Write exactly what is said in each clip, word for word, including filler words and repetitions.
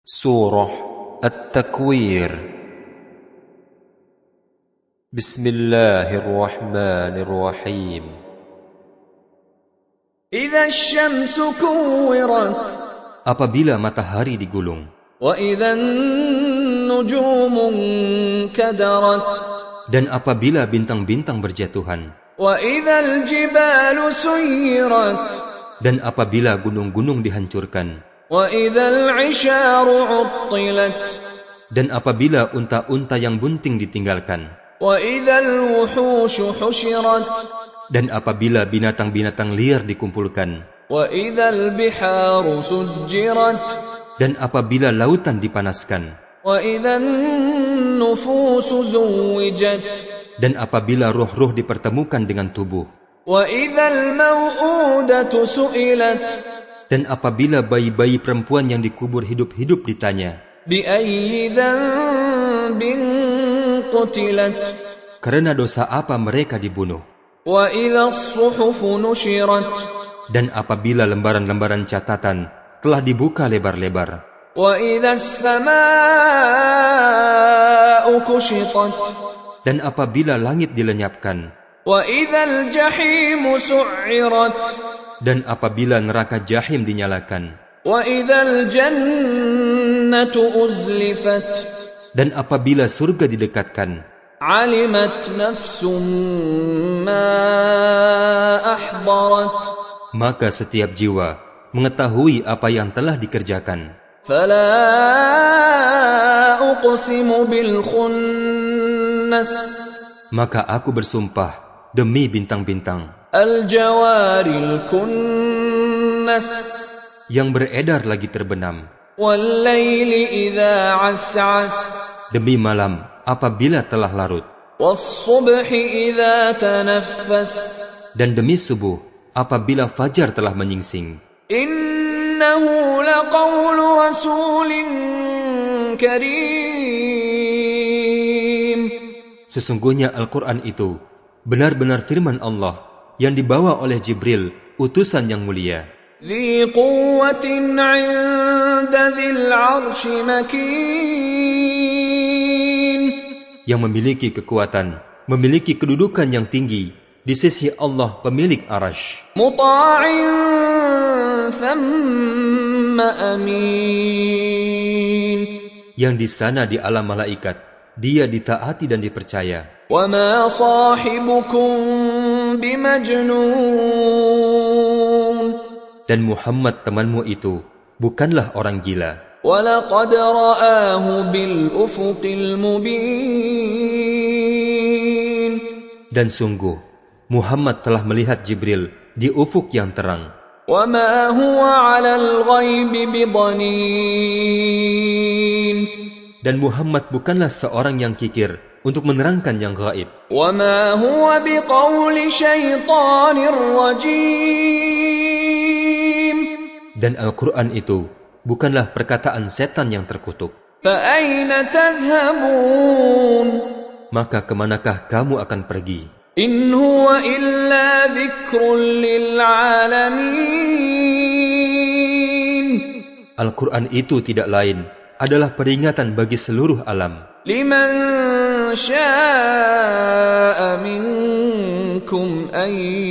Surah At-Takwir. Bismillahirrahmanirrahim. Idza asy-syamsu kuwirat. Apabila matahari digulung. Wa idza an-nujumu kadarat. Dan apabila bintang-bintang berjatuhan. Wa idzal jibalu suyirat. Dan apabila gunung-gunung dihancurkan. Wa idzal 'isharu 'uttilat. Dan apabila unta-unta yang bunting ditinggalkan. Wa idzal wuhushu husyirat. Dan apabila binatang-binatang liar dikumpulkan. Wa idzal biharu sujjirat. Dan apabila lautan dipanaskan. Wa idzan nufusu zuwijat. Dan apabila roh-roh dipertemukan dengan tubuh. Wa idzal mau'udatu su'ilat. Dan apabila bayi-bayi perempuan yang dikubur hidup-hidup ditanya, Bi ayyi dhanbin qutilat. karena dosa apa mereka dibunuh? Wa idza as-suhufu nushirat. Dan apabila lembaran-lembaran catatan telah dibuka lebar-lebar. Wa idza as-samaa'u kushitat. Dan apabila langit dilenyapkan. Wa idzal jahimu su'irat. Dan apabila neraka jahim dinyalakan. Wa idzal jannatu uzlifat. Dan apabila surga didekatkan. Alimat nafsum ma ahdarat. Maka setiap jiwa mengetahui apa yang telah dikerjakan. Fala uqsimu bil khunnas. Maka aku bersumpah demi bintang-bintang. Al-jawaril kunnas. Yang beredar lagi terbenam. Wal-laili idza as'as. Demi malam apabila telah larut. Was-subhi idza tanaffas. Dan demi subuh apabila fajar telah menyingsing. Innahu laqawlu rasulin karim. Sesungguhnya Al-Quran itu benar-benar firman Allah yang dibawa oleh Jibril, utusan yang mulia. Dhi quwwatin 'inda dzil 'arsy makin. Yang memiliki kekuatan, memiliki kedudukan yang tinggi di sisi Allah pemilik Arasy. Muta'in thamma amin. Yang di sana di alam malaikat, dia ditaati dan dipercaya. Wa ma sahibukum bimajnun. Dan Muhammad temanmu itu bukanlah orang gila. Wa laqad ra'ahu bil ufuqil mubin. Dan sungguh Muhammad telah melihat Jibril di ufuk yang terang. Wa ma huwa 'alal ghaibi bidanin. Dan Muhammad bukanlah seorang yang kikir untuk menerangkan yang gaib. Wa ma huwa biqauli syaitanir rajim. Dan Al-Quran itu bukanlah perkataan setan yang terkutuk. Fa aina tadhhabun. Maka kemanakah kamu akan pergi? In huwa illa dzikrun lil alamin. Al-Quran itu tidak lain adalah peringatan bagi seluruh alam. Liman syaa'a minkum an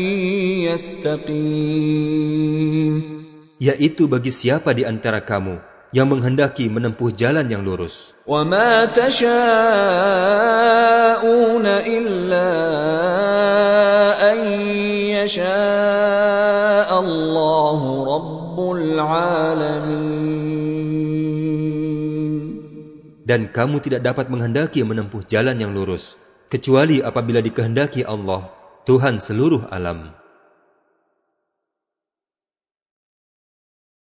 yastaqim. Yaitu bagi siapa di antara kamu yang menghendaki menempuh jalan yang lurus. Wa ma tasha'una illa an yasha'a Allahu rabbul alamin. Dan kamu tidak dapat menghendaki menempuh jalan yang lurus kecuali apabila dikehendaki Allah, Tuhan seluruh alam.